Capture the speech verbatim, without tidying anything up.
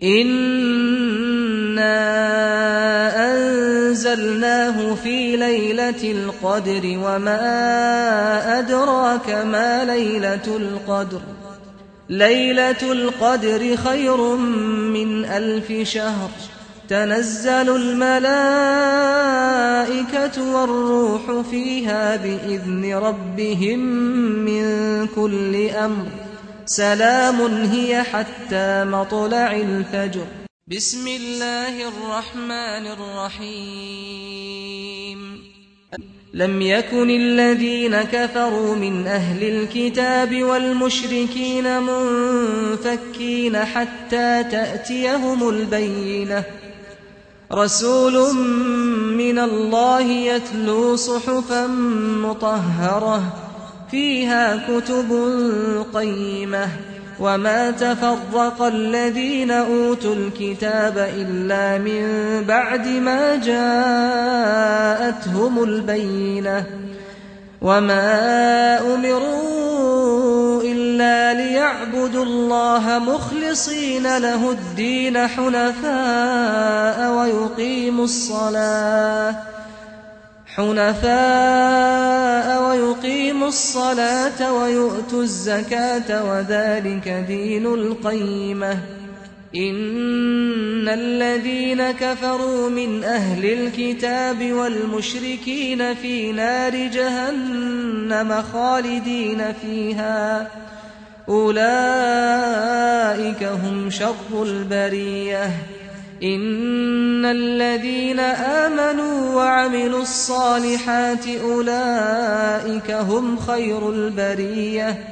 إِنَّا أَنزَلْنَاهُ فِي لَيْلَةِ الْقَدْرِ وَمَا أَدْرَاكَ مَا لَيْلَةُ الْقَدْرِ لَيْلَةُ الْقَدْرِ خَيْرٌ مِّنْ أَلْفِ شَهْرٍ تَنَزَّلُ الْمَلَائِكَةُ وَالرُّوحُ فِيهَا بِإِذْنِ رَبِّهِم مِّن كُلِّ أَمْرٍ سَلَامٌ هِيَ حَتَّىٰ مَطْلَعِ الْفَجْرِ. بسم الله الرحمن الرحيم. لم يكن الذين كفروا من أهل الكتاب والمشركين منفكين حتى تأتيهم البينة رسول من الله يتلو صحفا مطهرة فيها كتب قيمة وما تفرق الذين أوتوا الكتاب إلا من بعد ما جاءتهم البينة وما أمروا إلا ليعبدوا الله مخلصين له الدين حنفاء ويقيموا الصلاة حنفاء ويقيموا الصلاة ويؤتوا الزكاة وذلك دين القيمة. إن الذين كفروا من أهل الكتاب والمشركين في نار جهنم خالدين فيها أولئك هم شر البرية. إن الذين آمنوا وعملوا الصالحات أولئك هم خير البرية